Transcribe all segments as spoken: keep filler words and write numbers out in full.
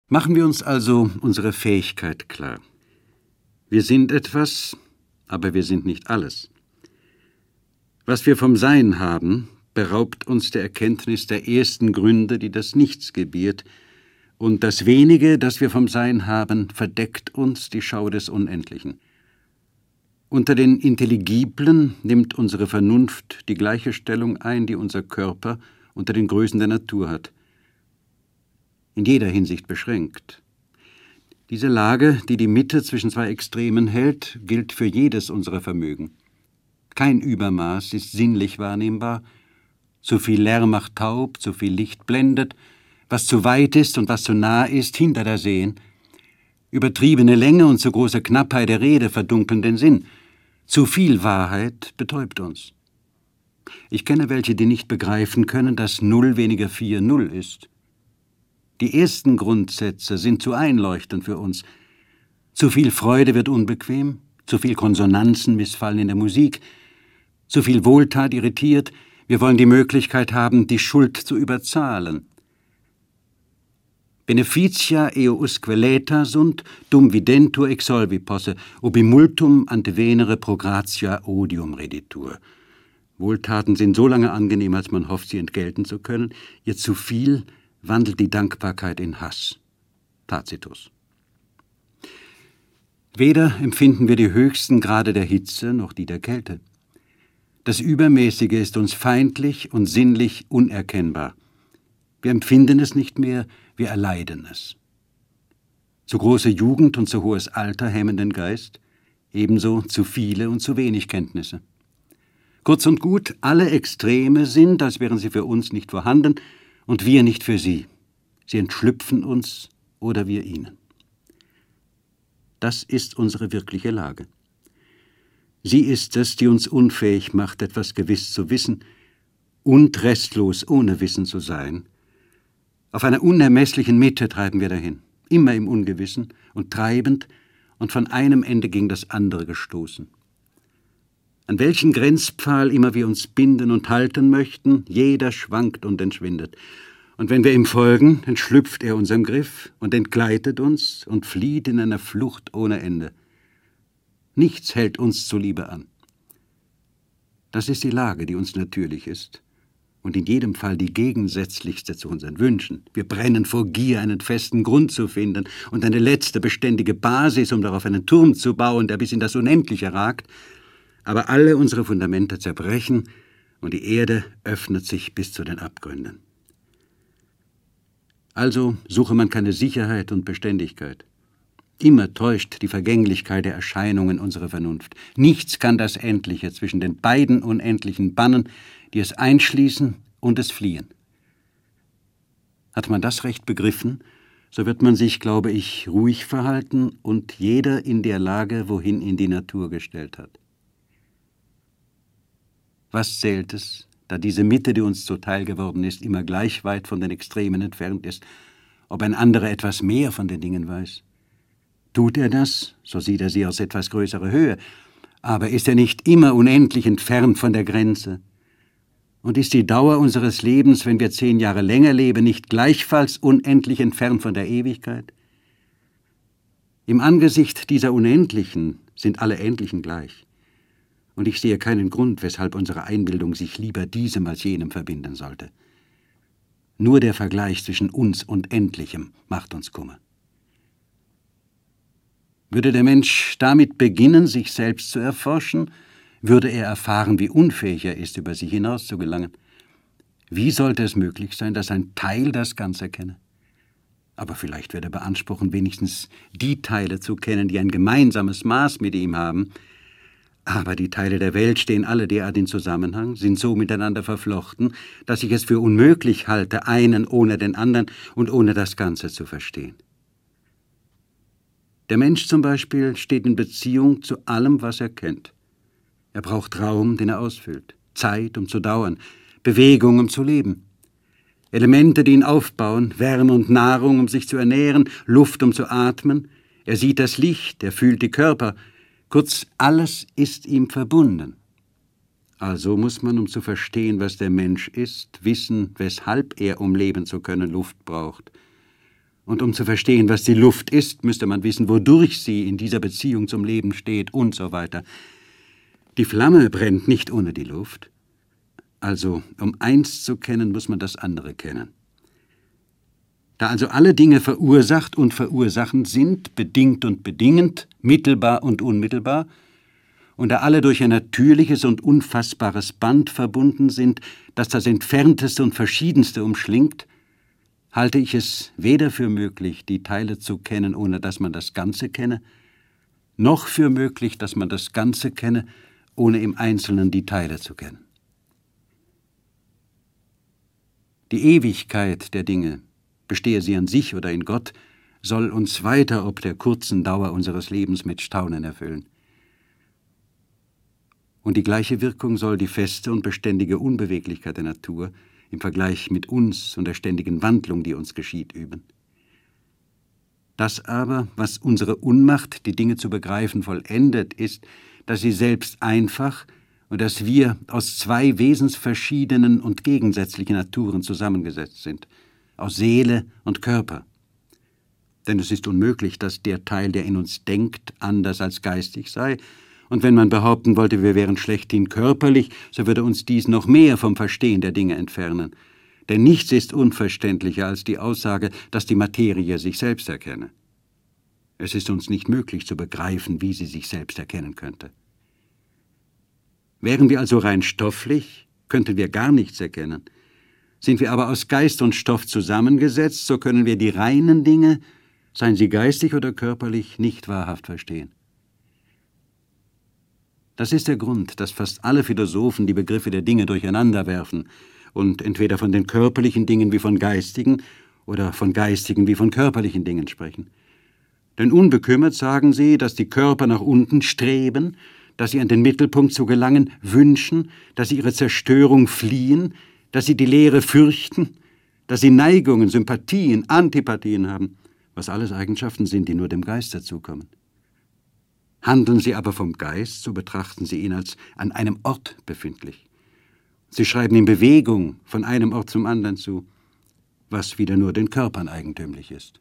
Machen wir uns also unsere Fähigkeit klar. Wir sind etwas, aber wir sind nicht alles. Was wir vom Sein haben, beraubt uns der Erkenntnis der ersten Gründe, die das Nichts gebiert, und das Wenige, das wir vom Sein haben, verdeckt uns die Schau des Unendlichen. Unter den Intelligiblen nimmt unsere Vernunft die gleiche Stellung ein, die unser Körper unter den Größen der Natur hat. In jeder Hinsicht beschränkt. Diese Lage, die die Mitte zwischen zwei Extremen hält, gilt für jedes unserer Vermögen. Kein Übermaß ist sinnlich wahrnehmbar. Zu viel Lärm macht taub, zu viel Licht blendet. Was zu weit ist und was zu nah ist, hindert das Sehen. Übertriebene Länge und zu große Knappheit der Rede verdunkeln den Sinn. Zu viel Wahrheit betäubt uns. Ich kenne welche, die nicht begreifen können, dass Null weniger vier Null ist. Die ersten Grundsätze sind zu einleuchtend für uns. Zu viel Freude wird unbequem, zu viel Konsonanzen missfallen in der Musik, zu viel Wohltat irritiert. Wir wollen die Möglichkeit haben, die Schuld zu überzahlen. Beneficia eo usque laeta sunt, dum videntur exsolvi posse, ubi multum ante venere pro gratia odium reditur. Wohltaten sind so lange angenehm, als man hofft, sie entgelten zu können. Ihr zu viel wandelt die Dankbarkeit in Hass. Tacitus. Weder empfinden wir die höchsten Grade der Hitze noch die der Kälte. Das Übermäßige ist uns feindlich und sinnlich unerkennbar. Wir empfinden es nicht mehr, wir erleiden es. Zu große Jugend und zu hohes Alter hemmen den Geist, ebenso zu viele und zu wenig Kenntnisse. Kurz und gut, alle Extreme sind, als wären sie für uns nicht vorhanden und wir nicht für sie. Sie entschlüpfen uns oder wir ihnen. Das ist unsere wirkliche Lage. Sie ist es, die uns unfähig macht, etwas gewiss zu wissen und restlos ohne Wissen zu sein. Auf einer unermesslichen Mitte treiben wir dahin, immer im Ungewissen und treibend und von einem Ende gegen das andere gestoßen. An welchen Grenzpfahl immer wir uns binden und halten möchten, jeder schwankt und entschwindet. Und wenn wir ihm folgen, entschlüpft er unserem Griff und entgleitet uns und flieht in einer Flucht ohne Ende. Nichts hält uns zuliebe an. Das ist die Lage, die uns natürlich ist und in jedem Fall die gegensätzlichste zu unseren Wünschen. Wir brennen vor Gier, einen festen Grund zu finden und eine letzte beständige Basis, um darauf einen Turm zu bauen, der bis in das Unendliche ragt. Aber alle unsere Fundamente zerbrechen und die Erde öffnet sich bis zu den Abgründen. Also suche man keine Sicherheit und Beständigkeit. Immer täuscht die Vergänglichkeit der Erscheinungen unsere Vernunft. Nichts kann das Endliche zwischen den beiden Unendlichen bannen, die es einschließen und es fliehen. Hat man das recht begriffen, so wird man sich, glaube ich, ruhig verhalten und jeder in der Lage, wohin ihn die Natur gestellt hat. Was zählt es, da diese Mitte, die uns zuteil geworden ist, immer gleich weit von den Extremen entfernt ist, ob ein anderer etwas mehr von den Dingen weiß? Tut er das, so sieht er sie aus etwas größerer Höhe, aber ist er nicht immer unendlich entfernt von der Grenze? Und ist die Dauer unseres Lebens, wenn wir zehn Jahre länger leben, nicht gleichfalls unendlich entfernt von der Ewigkeit? Im Angesicht dieser Unendlichen sind alle Endlichen gleich. Und ich sehe keinen Grund, weshalb unsere Einbildung sich lieber diesem als jenem verbinden sollte. Nur der Vergleich zwischen uns und Endlichem macht uns Kummer. Würde der Mensch damit beginnen, sich selbst zu erforschen, würde er erfahren, wie unfähig er ist, über sich hinaus zu gelangen. Wie sollte es möglich sein, dass ein Teil das Ganze kenne? Aber vielleicht wird er beanspruchen, wenigstens die Teile zu kennen, die ein gemeinsames Maß mit ihm haben. Aber die Teile der Welt stehen alle derart in Zusammenhang, sind so miteinander verflochten, dass ich es für unmöglich halte, einen ohne den anderen und ohne das Ganze zu verstehen. Der Mensch zum Beispiel steht in Beziehung zu allem, was er kennt. Er braucht Raum, den er ausfüllt, Zeit, um zu dauern, Bewegung, um zu leben. Elemente, die ihn aufbauen, Wärme und Nahrung, um sich zu ernähren, Luft, um zu atmen. Er sieht das Licht, er fühlt die Körper. Kurz, alles ist ihm verbunden. Also muss man, um zu verstehen, was der Mensch ist, wissen, weshalb er, um leben zu können, Luft braucht. Und um zu verstehen, was die Luft ist, müsste man wissen, wodurch sie in dieser Beziehung zum Leben steht und so weiter. Die Flamme brennt nicht ohne die Luft. Also, um eins zu kennen, muss man das andere kennen. Da also alle Dinge verursacht und verursachend sind, bedingt und bedingend, mittelbar und unmittelbar, und da alle durch ein natürliches und unfassbares Band verbunden sind, das das Entfernteste und Verschiedenste umschlingt, halte ich es weder für möglich, die Teile zu kennen, ohne dass man das Ganze kenne, noch für möglich, dass man das Ganze kenne, ohne im Einzelnen die Teile zu kennen. Die Ewigkeit der Dinge, bestehe sie an sich oder in Gott, soll uns weiter ob der kurzen Dauer unseres Lebens mit Staunen erfüllen. Und die gleiche Wirkung soll die feste und beständige Unbeweglichkeit der Natur im Vergleich mit uns und der ständigen Wandlung, die uns geschieht, üben. Das aber, was unsere Unmacht, die Dinge zu begreifen, vollendet, ist, dass sie selbst einfach und dass wir aus zwei wesensverschiedenen und gegensätzlichen Naturen zusammengesetzt sind, aus Seele und Körper. Denn es ist unmöglich, dass der Teil, der in uns denkt, anders als geistig sei, und wenn man behaupten wollte, wir wären schlechthin körperlich, so würde uns dies noch mehr vom Verstehen der Dinge entfernen. Denn nichts ist unverständlicher als die Aussage, dass die Materie sich selbst erkenne. Es ist uns nicht möglich zu begreifen, wie sie sich selbst erkennen könnte. Wären wir also rein stofflich, könnten wir gar nichts erkennen. Sind wir aber aus Geist und Stoff zusammengesetzt, so können wir die reinen Dinge, seien sie geistig oder körperlich, nicht wahrhaft verstehen. Das ist der Grund, dass fast alle Philosophen die Begriffe der Dinge durcheinander werfen und entweder von den körperlichen Dingen wie von geistigen oder von geistigen wie von körperlichen Dingen sprechen. Denn unbekümmert sagen sie, dass die Körper nach unten streben, dass sie an den Mittelpunkt zu gelangen wünschen, dass sie ihre Zerstörung fliehen, dass sie die Leere fürchten, dass sie Neigungen, Sympathien, Antipathien haben, was alles Eigenschaften sind, die nur dem Geist dazukommen. Handeln sie aber vom Geist, so betrachten sie ihn als an einem Ort befindlich. Sie schreiben ihm Bewegung von einem Ort zum anderen zu, was wieder nur den Körpern eigentümlich ist.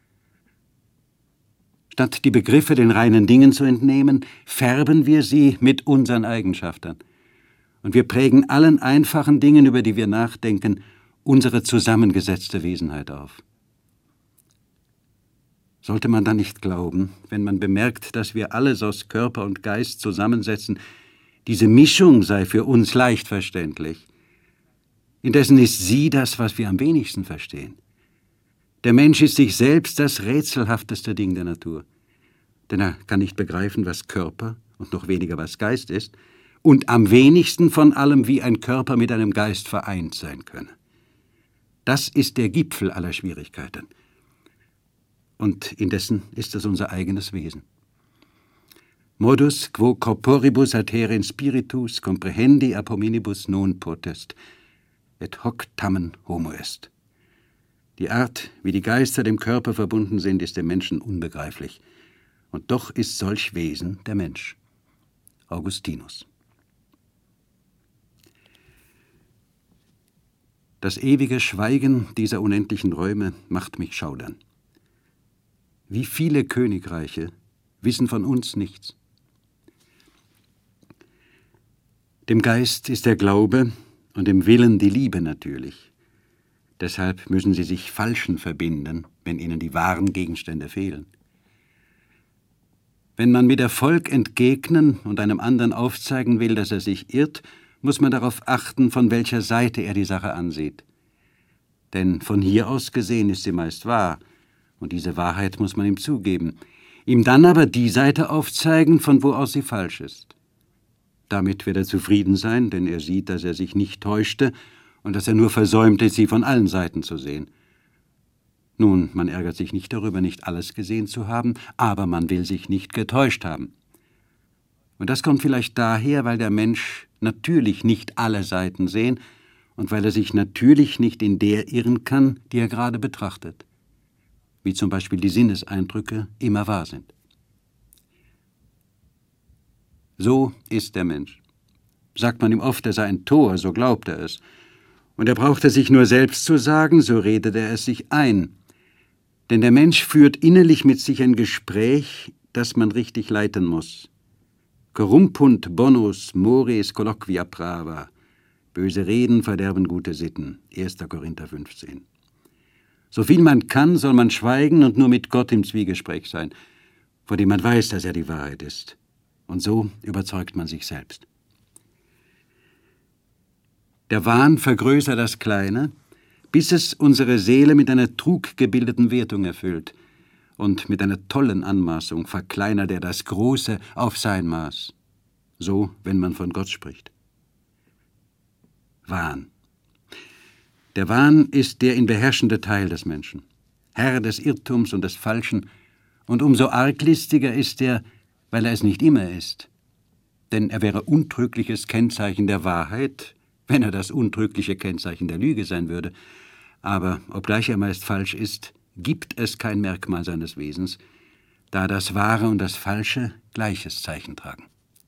Statt die Begriffe den reinen Dingen zu entnehmen, färben wir sie mit unseren Eigenschaften. Und wir prägen allen einfachen Dingen, über die wir nachdenken, unsere zusammengesetzte Wesenheit auf. Sollte man dann nicht glauben, wenn man bemerkt, dass wir alles aus Körper und Geist zusammensetzen, diese Mischung sei für uns leicht verständlich. Indessen ist sie das, was wir am wenigsten verstehen. Der Mensch ist sich selbst das rätselhafteste Ding der Natur. Denn er kann nicht begreifen, was Körper und noch weniger was Geist ist und am wenigsten von allem, wie ein Körper mit einem Geist vereint sein könne. Das ist der Gipfel aller Schwierigkeiten. Und indessen ist es unser eigenes Wesen. Modus quo corporibus adhere in spiritus comprehendi ab hominibus non potest, et hoc tamen homo est. Die Art, wie die Geister dem Körper verbunden sind, ist dem Menschen unbegreiflich. Und doch ist solch Wesen der Mensch. Augustinus. Das ewige Schweigen dieser unendlichen Räume macht mich schaudern. Wie viele Königreiche wissen von uns nichts. Dem Geist ist der Glaube und dem Willen die Liebe natürlich. Deshalb müssen sie sich Falschen verbinden, wenn ihnen die wahren Gegenstände fehlen. Wenn man mit Erfolg entgegnen und einem anderen aufzeigen will, dass er sich irrt, muss man darauf achten, von welcher Seite er die Sache ansieht. Denn von hier aus gesehen ist sie meist wahr, und diese Wahrheit muss man ihm zugeben, ihm dann aber die Seite aufzeigen, von wo aus sie falsch ist. Damit wird er zufrieden sein, denn er sieht, dass er sich nicht täuschte und dass er nur versäumte, sie von allen Seiten zu sehen. Nun, man ärgert sich nicht darüber, nicht alles gesehen zu haben, aber man will sich nicht getäuscht haben. Und das kommt vielleicht daher, weil der Mensch natürlich nicht alle Seiten sehen und weil er sich natürlich nicht in der irren kann, die er gerade betrachtet. Wie zum Beispiel die Sinneseindrücke immer wahr sind. So ist der Mensch. Sagt man ihm oft, er sei ein Tor, so glaubt er es. Und er braucht es sich nur selbst zu sagen, so redet er es sich ein. Denn der Mensch führt innerlich mit sich ein Gespräch, das man richtig leiten muss. Corrumpunt bonus mores colloquia prava. Böse Reden verderben gute Sitten. erster Korinther fünfzehn. So viel man kann, soll man schweigen und nur mit Gott im Zwiegespräch sein, von dem man weiß, dass er die Wahrheit ist. Und so überzeugt man sich selbst. Der Wahn vergrößert das Kleine, bis es unsere Seele mit einer truggebildeten Wertung erfüllt, und mit einer tollen Anmaßung verkleinert er das Große auf sein Maß. So, wenn man von Gott spricht. Wahn. Der Wahn ist der ihn beherrschende Teil des Menschen, Herr des Irrtums und des Falschen, und umso arglistiger ist er, weil er es nicht immer ist. Denn er wäre untrügliches Kennzeichen der Wahrheit, wenn er das untrügliche Kennzeichen der Lüge sein würde. Aber obgleich er meist falsch ist, gibt es kein Merkmal seines Wesens, da das Wahre und das Falsche gleiches Zeichen tragen.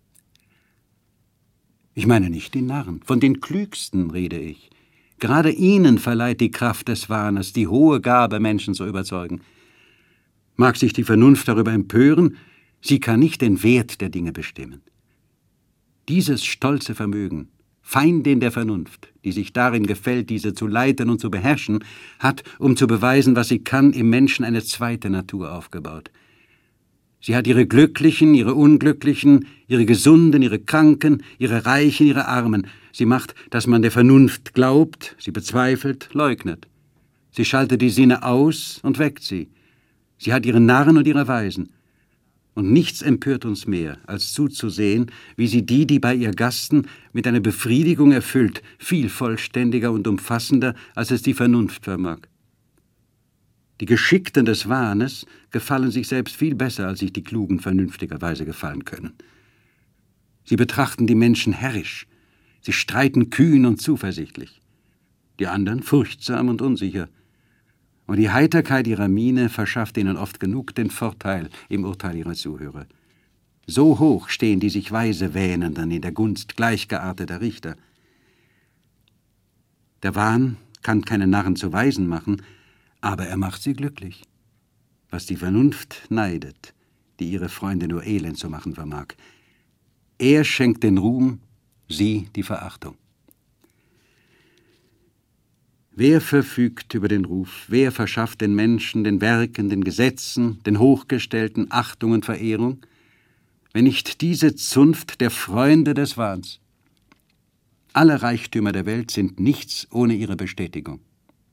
Ich meine nicht die Narren, von den Klügsten rede ich. Gerade ihnen verleiht die Kraft des Wahnes die hohe Gabe, Menschen zu überzeugen. Mag sich die Vernunft darüber empören, sie kann nicht den Wert der Dinge bestimmen. Dieses stolze Vermögen, Feindin der Vernunft, die sich darin gefällt, diese zu leiten und zu beherrschen, hat, um zu beweisen, was sie kann, im Menschen eine zweite Natur aufgebaut. Sie hat ihre Glücklichen, ihre Unglücklichen, ihre Gesunden, ihre Kranken, ihre Reichen, ihre Armen. Sie macht, dass man der Vernunft glaubt, sie bezweifelt, leugnet. Sie schaltet die Sinne aus und weckt sie. Sie hat ihre Narren und ihre Weisen. Und nichts empört uns mehr, als zuzusehen, wie sie die, die bei ihr gasten, mit einer Befriedigung erfüllt, viel vollständiger und umfassender, als es die Vernunft vermag. Die Geschickten des Wahnes gefallen sich selbst viel besser, als sich die Klugen vernünftigerweise gefallen können. Sie betrachten die Menschen herrisch, sie streiten kühn und zuversichtlich, die anderen furchtsam und unsicher. Und die Heiterkeit ihrer Miene verschafft ihnen oft genug den Vorteil im Urteil ihrer Zuhörer. So hoch stehen die sich weise Wähnenden in der Gunst gleichgearteter Richter. Der Wahn kann keine Narren zu Weisen machen, aber er macht sie glücklich, was die Vernunft neidet, die ihre Freunde nur elend zu machen vermag. Er schenkt den Ruhm, sie die Verachtung. Wer verfügt über den Ruf? Wer verschafft den Menschen, den Werken, den Gesetzen, den Hochgestellten Achtung und Verehrung, wenn nicht diese Zunft der Freunde des Wahns? Alle Reichtümer der Welt sind nichts ohne ihre Bestätigung.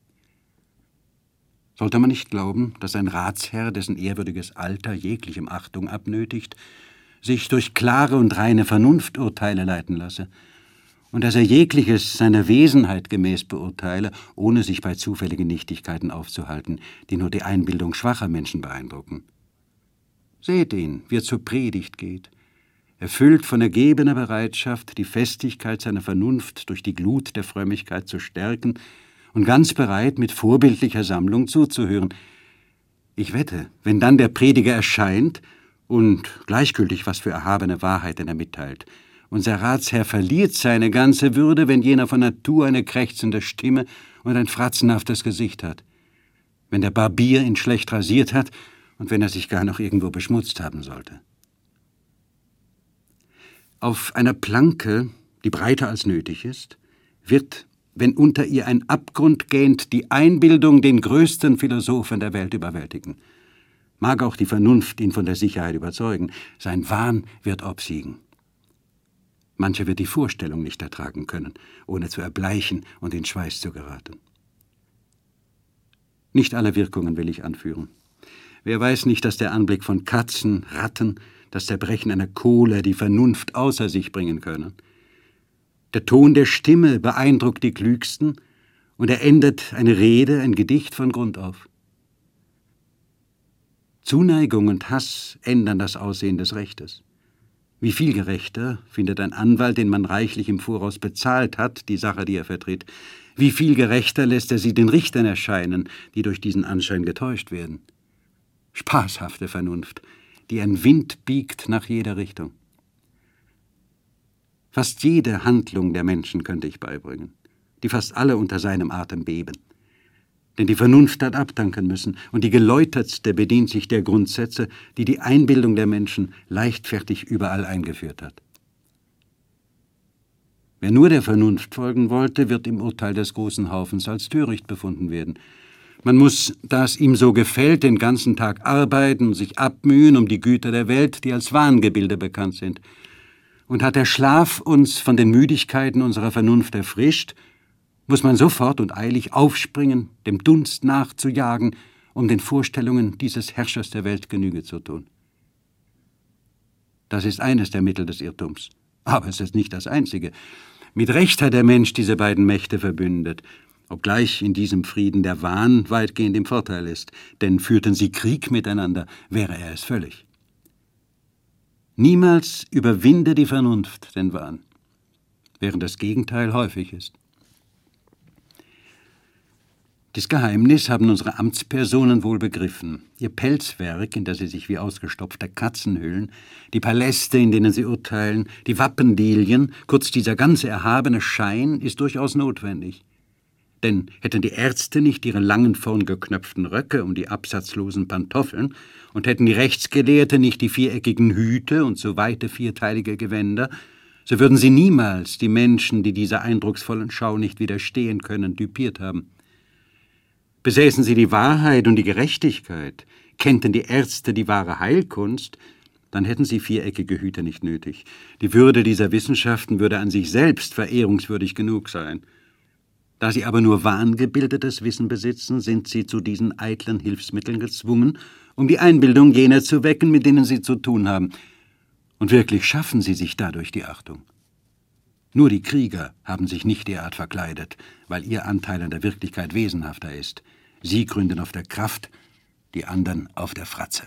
Sollte man nicht glauben, dass ein Ratsherr, dessen ehrwürdiges Alter jeglichem Achtung abnötigt, sich durch klare und reine Vernunfturteile leiten lasse, und dass er jegliches seiner Wesenheit gemäß beurteile, ohne sich bei zufälligen Nichtigkeiten aufzuhalten, die nur die Einbildung schwacher Menschen beeindrucken. Seht ihn, wie er zur Predigt geht, erfüllt von ergebener Bereitschaft, die Festigkeit seiner Vernunft durch die Glut der Frömmigkeit zu stärken und ganz bereit, mit vorbildlicher Sammlung zuzuhören. Ich wette, wenn dann der Prediger erscheint und gleichgültig, was für erhabene Wahrheiten er mitteilt, unser Ratsherr verliert seine ganze Würde, wenn jener von Natur eine krächzende Stimme und ein fratzenhaftes Gesicht hat, wenn der Barbier ihn schlecht rasiert hat und wenn er sich gar noch irgendwo beschmutzt haben sollte. Auf einer Planke, die breiter als nötig ist, wird, wenn unter ihr ein Abgrund gähnt, die Einbildung den größten Philosophen der Welt überwältigen. Mag auch die Vernunft ihn von der Sicherheit überzeugen, sein Wahn wird obsiegen. Mancher wird die Vorstellung nicht ertragen können, ohne zu erbleichen und in Schweiß zu geraten. Nicht alle Wirkungen will ich anführen. Wer weiß nicht, dass der Anblick von Katzen, Ratten, das Zerbrechen einer Kohle die Vernunft außer sich bringen können. Der Ton der Stimme beeindruckt die Klügsten und er ändert eine Rede, ein Gedicht von Grund auf. Zuneigung und Hass ändern das Aussehen des Rechtes. Wie viel gerechter findet ein Anwalt, den man reichlich im Voraus bezahlt hat, die Sache, die er vertritt. Wie viel gerechter lässt er sie den Richtern erscheinen, die durch diesen Anschein getäuscht werden. Spaßhafte Vernunft, die ein Wind biegt nach jeder Richtung. Fast jede Handlung der Menschen könnte ich beibringen, die fast alle unter seinem Atem beben. denn die Vernunft hat abdanken müssen, und die Geläutertste bedient sich der Grundsätze, die die Einbildung der Menschen leichtfertig überall eingeführt hat. Wer nur der Vernunft folgen wollte, wird im Urteil des großen Haufens als töricht befunden werden. Man muss, da es ihm so gefällt, den ganzen Tag arbeiten und sich abmühen um die Güter der Welt, die als Wahngebilde bekannt sind. Und hat der Schlaf uns von den Müdigkeiten unserer Vernunft erfrischt, muss man sofort und eilig aufspringen, dem Dunst nachzujagen, um den Vorstellungen dieses Herrschers der Welt Genüge zu tun. Das ist eines der Mittel des Irrtums, aber es ist nicht das einzige. Mit Recht hat der Mensch diese beiden Mächte verbündet, obgleich in diesem Frieden der Wahn weitgehend im Vorteil ist, denn führten sie Krieg miteinander, wäre er es völlig. Niemals überwinde die Vernunft den Wahn, während das Gegenteil häufig ist. Das Geheimnis haben unsere Amtspersonen wohl begriffen. Ihr Pelzwerk, in das sie sich wie ausgestopfte Katzen hüllen, die Paläste, in denen sie urteilen, die Wappenlilien, kurz dieser ganze erhabene Schein, ist durchaus notwendig. Denn hätten die Ärzte nicht ihre langen, vorn geknöpften Röcke um die absatzlosen Pantoffeln und hätten die Rechtsgelehrte nicht die viereckigen Hüte und so weite vierteilige Gewänder, so würden sie niemals die Menschen, die dieser eindrucksvollen Schau nicht widerstehen können, düpiert haben. Besäßen sie die Wahrheit und die Gerechtigkeit, kennten die Ärzte die wahre Heilkunst, dann hätten sie viereckige Hüte nicht nötig. Die Würde dieser Wissenschaften würde an sich selbst verehrungswürdig genug sein. Da sie aber nur wahngebildetes Wissen besitzen, sind sie zu diesen eitlen Hilfsmitteln gezwungen, um die Einbildung jener zu wecken, mit denen sie zu tun haben. Und wirklich schaffen sie sich dadurch die Achtung. Nur die Krieger haben sich nicht derart verkleidet, weil ihr Anteil an der Wirklichkeit wesenhafter ist. Sie gründen auf der Kraft, die anderen auf der Fratze.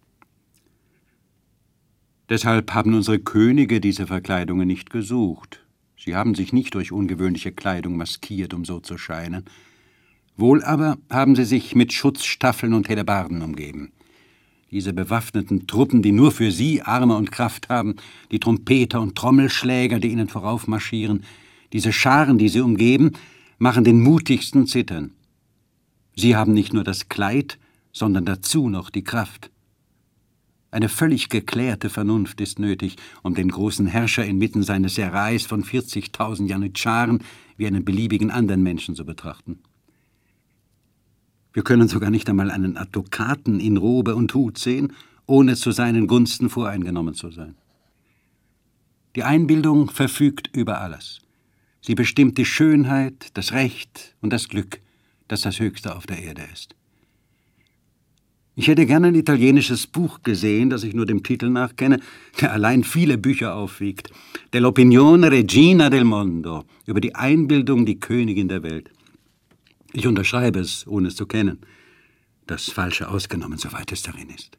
Deshalb haben unsere Könige diese Verkleidungen nicht gesucht. Sie haben sich nicht durch ungewöhnliche Kleidung maskiert, um so zu scheinen. Wohl aber haben sie sich mit Schutzstaffeln und Hellebarden umgeben. Diese bewaffneten Truppen, die nur für sie Arme und Kraft haben, die Trompeter und Trommelschläger, die ihnen voraufmarschieren, diese Scharen, die sie umgeben, machen den Mutigsten zittern. Sie haben nicht nur das Kleid, sondern dazu noch die Kraft. Eine völlig geklärte Vernunft ist nötig, um den großen Herrscher inmitten seines Serais von vierzigtausend Janitscharen wie einen beliebigen anderen Menschen zu betrachten. Wir können sogar nicht einmal einen Advokaten in Robe und Hut sehen, ohne zu seinen Gunsten voreingenommen zu sein. Die Einbildung verfügt über alles. Sie bestimmt die Schönheit, das Recht und das Glück, das das Höchste auf der Erde ist. Ich hätte gerne ein italienisches Buch gesehen, das ich nur dem Titel nach kenne, der allein viele Bücher aufwiegt. Dell'opinione regina del mondo, über die Einbildung, die Königin der Welt. Ich unterschreibe es, ohne es zu kennen. Das Falsche ausgenommen, soweit es darin ist.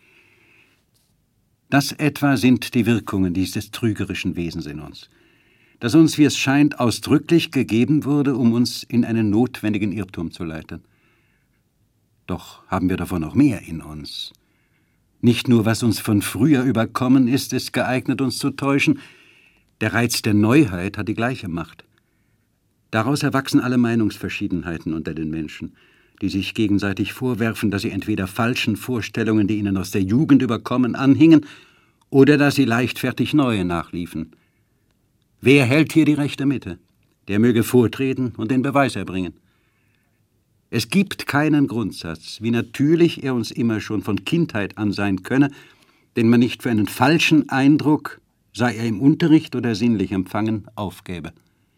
Das etwa sind die Wirkungen dieses trügerischen Wesens in uns, das uns, wie es scheint, ausdrücklich gegeben wurde, um uns in einen notwendigen Irrtum zu leiten. Doch haben wir davon noch mehr in uns. Nicht nur, was uns von früher überkommen ist, ist geeignet, uns zu täuschen. Der Reiz der Neuheit hat die gleiche Macht. Daraus erwachsen alle Meinungsverschiedenheiten unter den Menschen, die sich gegenseitig vorwerfen, dass sie entweder falschen Vorstellungen, die ihnen aus der Jugend überkommen, anhingen, oder dass sie leichtfertig neue nachliefen. Wer hält hier die rechte Mitte? Der möge vortreten und den Beweis erbringen. Es gibt keinen Grundsatz, wie natürlich er uns immer schon von Kindheit an sein könne, den man nicht für einen falschen Eindruck, sei er im Unterricht oder sinnlich empfangen, aufgäbe.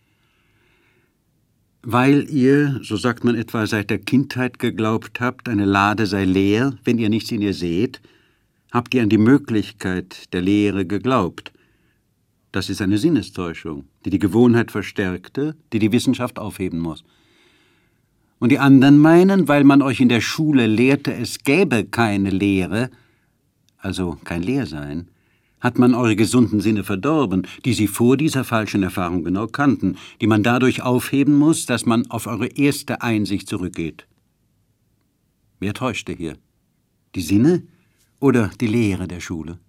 Weil ihr, so sagt man etwa, seit der Kindheit geglaubt habt, eine Lade sei leer, wenn ihr nichts in ihr seht, habt ihr an die Möglichkeit der Lehre geglaubt. Das ist eine Sinnestäuschung, die die Gewohnheit verstärkte, die die Wissenschaft aufheben muss. Und die anderen meinen, weil man euch in der Schule lehrte, es gäbe keine Lehre, also kein Lehrsein, hat man eure gesunden Sinne verdorben, die sie vor dieser falschen Erfahrung genau kannten, die man dadurch aufheben muss, dass man auf eure erste Einsicht zurückgeht. Wer täuschte hier? Die Sinne oder die Lehre der Schule?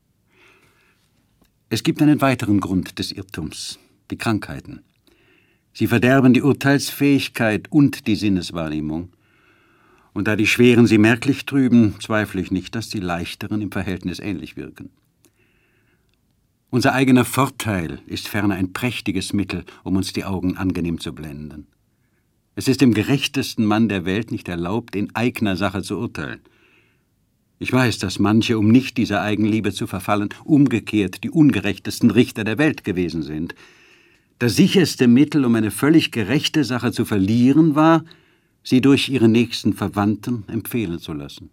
Es gibt einen weiteren Grund des Irrtums, die Krankheiten. Sie verderben die Urteilsfähigkeit und die Sinneswahrnehmung. Und da die schweren sie merklich trüben, zweifle ich nicht, dass die leichteren im Verhältnis ähnlich wirken. Unser eigener Vorteil ist ferner ein prächtiges Mittel, um uns die Augen angenehm zu blenden. Es ist dem gerechtesten Mann der Welt nicht erlaubt, in eigener Sache zu urteilen. Ich weiß, dass manche, um nicht dieser Eigenliebe zu verfallen, umgekehrt die ungerechtesten Richter der Welt gewesen sind. Das sicherste Mittel, um eine völlig gerechte Sache zu verlieren, war, sie durch ihre nächsten Verwandten empfehlen zu lassen.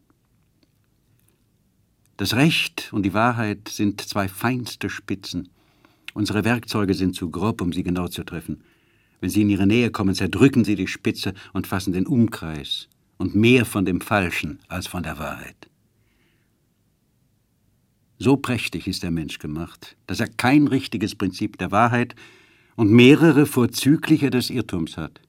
Das Recht und die Wahrheit sind zwei feinste Spitzen. Unsere Werkzeuge sind zu grob, um sie genau zu treffen. Wenn sie in ihre Nähe kommen, zerdrücken sie die Spitze und fassen den Umkreis und mehr von dem Falschen als von der Wahrheit. So prächtig ist der Mensch gemacht, dass er kein richtiges Prinzip der Wahrheit und mehrere vorzügliche des Irrtums hat.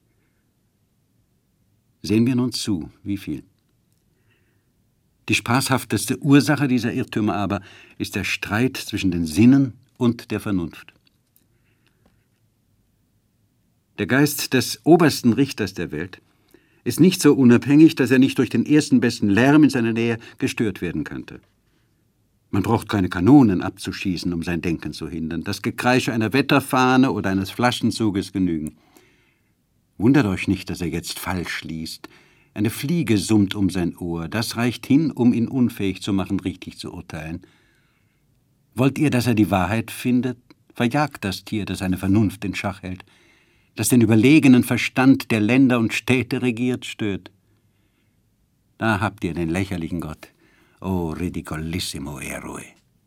Sehen wir nun zu, wie viel. Die spaßhafteste Ursache dieser Irrtümer aber ist der Streit zwischen den Sinnen und der Vernunft. Der Geist des obersten Richters der Welt ist nicht so unabhängig, dass er nicht durch den ersten besten Lärm in seiner Nähe gestört werden könnte. Man braucht keine Kanonen abzuschießen, um sein Denken zu hindern. Das Gekreische einer Wetterfahne oder eines Flaschenzuges genügen. Wundert euch nicht, dass er jetzt falsch liest. Eine Fliege summt um sein Ohr. Das reicht hin, um ihn unfähig zu machen, richtig zu urteilen. Wollt ihr, dass er die Wahrheit findet? Verjagt das Tier, das seine Vernunft in Schach hält, das den überlegenen Verstand der Länder und Städte regiert, stört. Da habt ihr den lächerlichen Gott. O ridicolissimo eroe.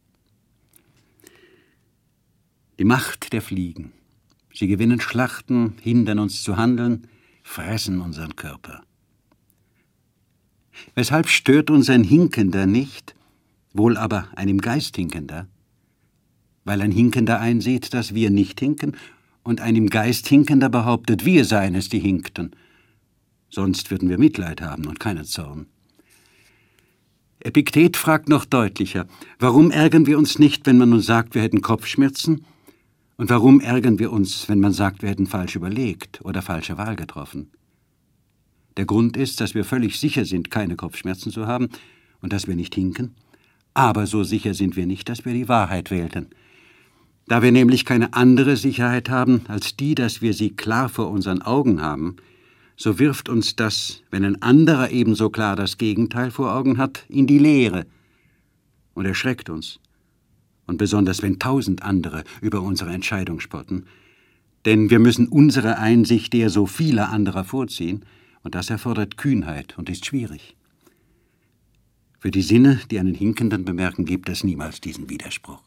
Die Macht der Fliegen. Sie gewinnen Schlachten, hindern uns zu handeln, fressen unseren Körper. Weshalb stört uns ein Hinkender nicht, wohl aber ein im Geist Hinkender? Weil ein Hinkender einsieht, dass wir nicht hinken, und ein im Geist Hinkender behauptet, wir seien es, die hinkten. Sonst würden wir Mitleid haben und keinen Zorn. Epiktet fragt noch deutlicher, warum ärgern wir uns nicht, wenn man uns sagt, wir hätten Kopfschmerzen? Und warum ärgern wir uns, wenn man sagt, wir hätten falsch überlegt oder falsche Wahl getroffen? Der Grund ist, dass wir völlig sicher sind, keine Kopfschmerzen zu haben und dass wir nicht hinken. Aber so sicher sind wir nicht, dass wir die Wahrheit wählten. Da wir nämlich keine andere Sicherheit haben, als die, dass wir sie klar vor unseren Augen haben, so wirft uns das, wenn ein anderer ebenso klar das Gegenteil vor Augen hat, in die Leere und erschreckt uns. Und besonders, wenn tausend andere über unsere Entscheidung spotten. Denn wir müssen unsere Einsicht der so vieler anderer vorziehen, und das erfordert Kühnheit und ist schwierig. Für die Sinne, die einen Hinkenden bemerken, gibt es niemals diesen Widerspruch.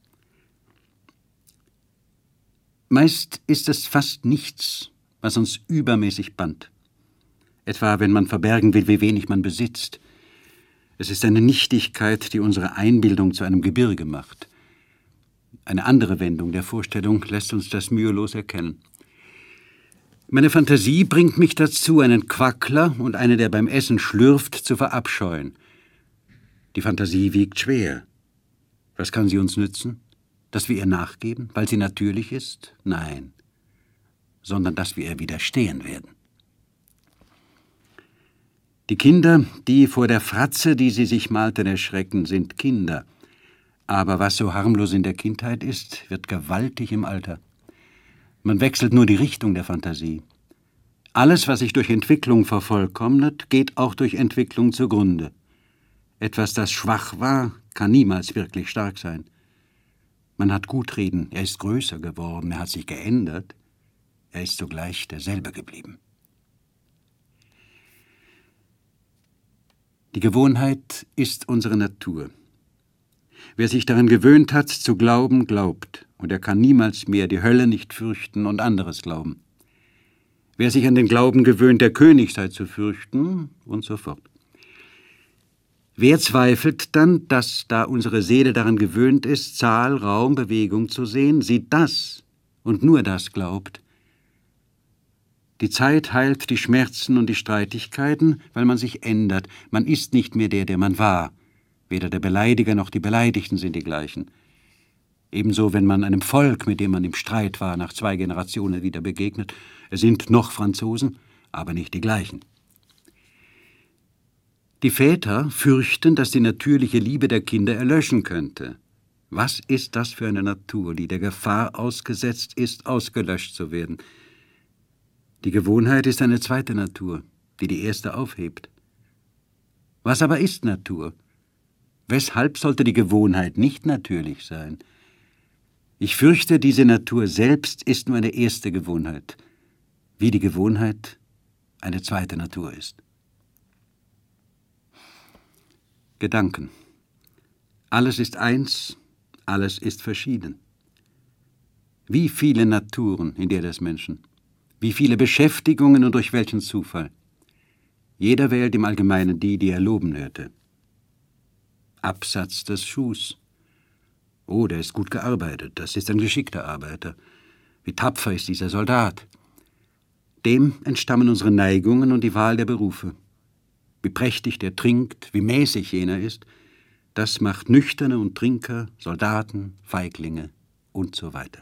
Meist ist es fast nichts, was uns übermäßig bannt. Etwa, wenn man verbergen will, wie wenig man besitzt. Es ist eine Nichtigkeit, die unsere Einbildung zu einem Gebirge macht. Eine andere Wendung der Vorstellung lässt uns das mühelos erkennen. Meine Fantasie bringt mich dazu, einen Quackler und einen, der beim Essen schlürft, zu verabscheuen. Die Fantasie wiegt schwer. Was kann sie uns nützen? Dass wir ihr nachgeben, weil sie natürlich ist? Nein, sondern dass wir ihr widerstehen werden. Die Kinder, die vor der Fratze, die sie sich malten, erschrecken, sind Kinder. Aber was so harmlos in der Kindheit ist, wird gewaltig im Alter. Man wechselt nur die Richtung der Fantasie. Alles, was sich durch Entwicklung vervollkommnet, geht auch durch Entwicklung zugrunde. Etwas, das schwach war, kann niemals wirklich stark sein. Man hat Gutreden, er ist größer geworden, er hat sich geändert, er ist zugleich derselbe geblieben. Die Gewohnheit ist unsere Natur. Wer sich daran gewöhnt hat, zu glauben, glaubt, und er kann niemals mehr die Hölle nicht fürchten und anderes glauben. Wer sich an den Glauben gewöhnt, der König sei zu fürchten, und so fort. Wer zweifelt dann, dass, da unsere Seele daran gewöhnt ist, Zahl, Raum, Bewegung zu sehen, sie das und nur das glaubt? Die Zeit heilt die Schmerzen und die Streitigkeiten, weil man sich ändert. Man ist nicht mehr der, der man war. Weder der Beleidiger noch die Beleidigten sind die gleichen. Ebenso, wenn man einem Volk, mit dem man im Streit war, nach zwei Generationen wieder begegnet. Es sind noch Franzosen, aber nicht die gleichen. Die Väter fürchten, dass die natürliche Liebe der Kinder erlöschen könnte. Was ist das für eine Natur, die der Gefahr ausgesetzt ist, ausgelöscht zu werden? Die Gewohnheit ist eine zweite Natur, die die erste aufhebt. Was aber ist Natur? Weshalb sollte die Gewohnheit nicht natürlich sein? Ich fürchte, diese Natur selbst ist nur eine erste Gewohnheit, wie die Gewohnheit eine zweite Natur ist. Gedanken. Alles ist eins, alles ist verschieden. Wie viele Naturen in der des Menschen, wie viele Beschäftigungen und durch welchen Zufall. Jeder wählt im Allgemeinen die, die er loben hörte. Absatz des Schuhs. Oh, der ist gut gearbeitet, das ist ein geschickter Arbeiter. Wie tapfer ist dieser Soldat. Dem entstammen unsere Neigungen und die Wahl der Berufe. Wie prächtig der trinkt, wie mäßig jener ist, das macht Nüchterne und Trinker, Soldaten, Feiglinge und so weiter.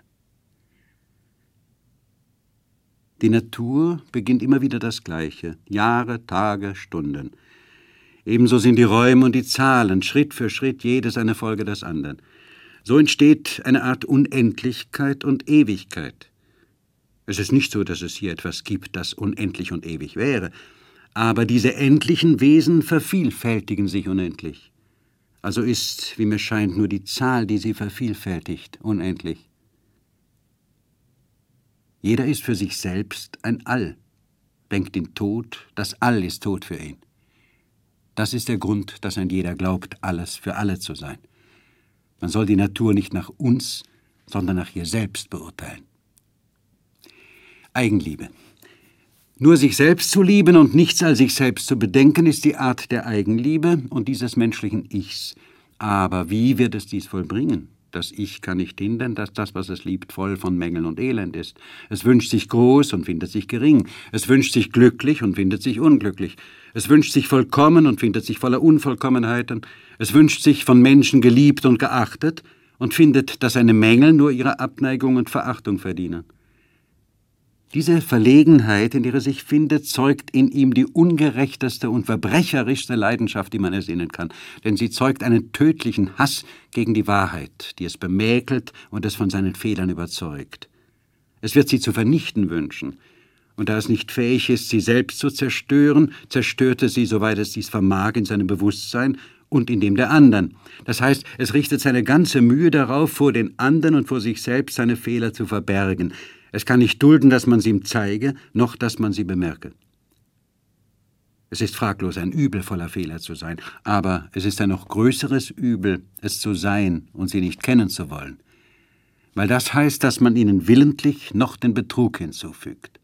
Die Natur beginnt immer wieder das Gleiche, Jahre, Tage, Stunden. Ebenso sind die Räume und die Zahlen, Schritt für Schritt, jedes eine Folge des anderen. So entsteht eine Art Unendlichkeit und Ewigkeit. Es ist nicht so, dass es hier etwas gibt, das unendlich und ewig wäre, aber diese endlichen Wesen vervielfältigen sich unendlich. Also ist, wie mir scheint, nur die Zahl, die sie vervielfältigt, unendlich. Jeder ist für sich selbst ein All, denkt ihn tot, das All ist tot für ihn. Das ist der Grund, dass ein jeder glaubt, alles für alle zu sein. Man soll die Natur nicht nach uns, sondern nach ihr selbst beurteilen. Eigenliebe. Nur sich selbst zu lieben und nichts als sich selbst zu bedenken, ist die Art der Eigenliebe und dieses menschlichen Ichs. Aber wie wird es dies vollbringen? Das Ich kann nicht hindern, dass das, was es liebt, voll von Mängeln und Elend ist. Es wünscht sich groß und findet sich gering. Es wünscht sich glücklich und findet sich unglücklich. Es wünscht sich vollkommen und findet sich voller Unvollkommenheiten. Es wünscht sich von Menschen geliebt und geachtet und findet, dass seine Mängel nur ihre Abneigung und Verachtung verdienen. Diese Verlegenheit, in der er sich findet, zeugt in ihm die ungerechteste und verbrecherischste Leidenschaft, die man ersinnen kann. Denn sie zeugt einen tödlichen Hass gegen die Wahrheit, die es bemäkelt und es von seinen Fehlern überzeugt. Es wird sie zu vernichten wünschen. Und da es nicht fähig ist, sie selbst zu zerstören, zerstört es sie, soweit es dies vermag, in seinem Bewusstsein und in dem der anderen. Das heißt, es richtet seine ganze Mühe darauf, vor den anderen und vor sich selbst seine Fehler zu verbergen. Es kann nicht dulden, dass man sie ihm zeige, noch dass man sie bemerke. Es ist fraglos ein Übel, voller Fehler zu sein, aber es ist ein noch größeres Übel, es zu sein und sie nicht kennen zu wollen, weil das heißt, dass man ihnen willentlich noch den Betrug hinzufügt.